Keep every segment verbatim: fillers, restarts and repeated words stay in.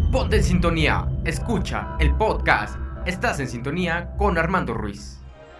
Ponte en sintonía, escucha el podcast. Estás en sintonía con Armando Ruiz.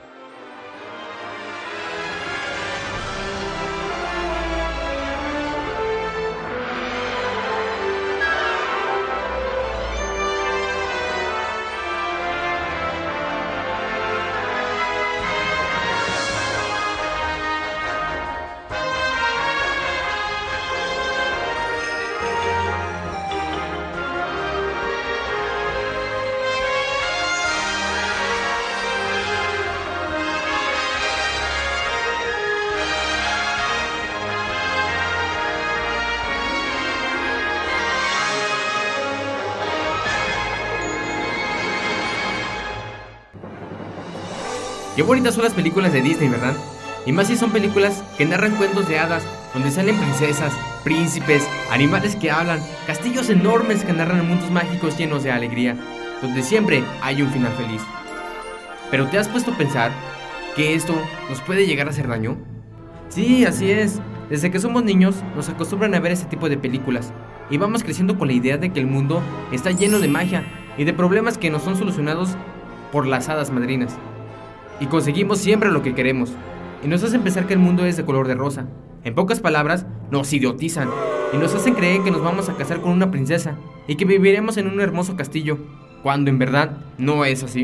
Qué bonitas son las películas de Disney, ¿verdad? Y más si son películas que narran cuentos de hadas, donde salen princesas, príncipes, animales que hablan, castillos enormes que narran mundos mágicos llenos de alegría, donde siempre hay un final feliz. ¿Pero te has puesto a pensar que esto nos puede llegar a hacer daño? Sí, así es. Desde que somos niños nos acostumbran a ver este tipo de películas y vamos creciendo con la idea de que el mundo está lleno de magia y de problemas que no son solucionados por las hadas madrinas. Y conseguimos siempre lo que queremos, y nos hacen pensar que el mundo es de color de rosa. En pocas palabras, nos idiotizan, y nos hacen creer que nos vamos a casar con una princesa, y que viviremos en un hermoso castillo, cuando en verdad no es así.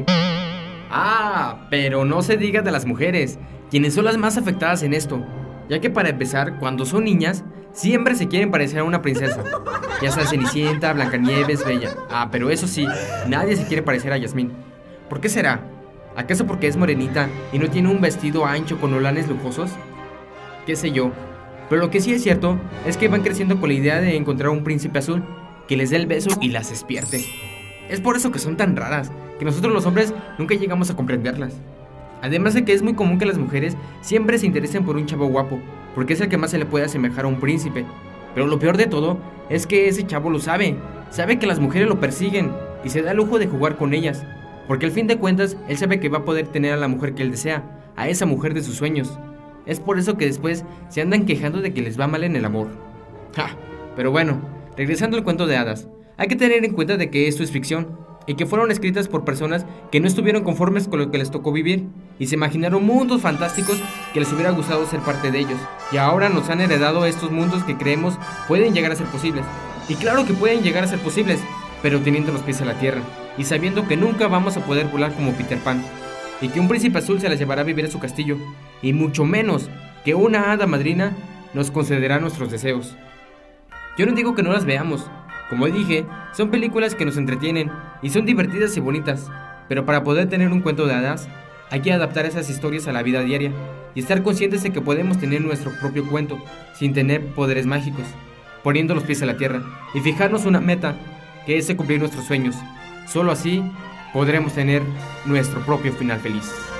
Ah, pero no se diga de las mujeres, quienes son las más afectadas en esto, ya que para empezar, cuando son niñas, siempre se quieren parecer a una princesa, ya sea Cenicienta, Blancanieves, Bella. Ah, pero eso sí, nadie se quiere parecer a Yasmín. ¿Por qué será? ¿Acaso porque es morenita y no tiene un vestido ancho con holanes lujosos? Qué sé yo, pero lo que sí es cierto es que van creciendo con la idea de encontrar un príncipe azul que les dé el beso y las despierte. Es por eso que son tan raras, que nosotros los hombres nunca llegamos a comprenderlas. Además de que es muy común que las mujeres siempre se interesen por un chavo guapo, porque es el que más se le puede asemejar a un príncipe. Pero lo peor de todo es que ese chavo lo sabe, sabe que las mujeres lo persiguen y se da el lujo de jugar con ellas. Porque al fin de cuentas, él sabe que va a poder tener a la mujer que él desea, a esa mujer de sus sueños. Es por eso que después se andan quejando de que les va mal en el amor. Ja, pero bueno, regresando al cuento de hadas, hay que tener en cuenta de que esto es ficción, y que fueron escritas por personas que no estuvieron conformes con lo que les tocó vivir, y se imaginaron mundos fantásticos que les hubiera gustado ser parte de ellos, y ahora nos han heredado estos mundos que creemos pueden llegar a ser posibles. Y claro que pueden llegar a ser posibles, pero teniendo los pies en la tierra, y sabiendo que nunca vamos a poder volar como Peter Pan, y que un príncipe azul se las llevará a vivir a su castillo, y mucho menos que una hada madrina nos concederá nuestros deseos. Yo no digo que no las veamos, como dije, son películas que nos entretienen, y son divertidas y bonitas, pero para poder tener un cuento de hadas, hay que adaptar esas historias a la vida diaria, y estar conscientes de que podemos tener nuestro propio cuento, sin tener poderes mágicos, poniendo los pies en la tierra, y fijarnos una meta, que es cumplir nuestros sueños. Solo así podremos tener nuestro propio final feliz.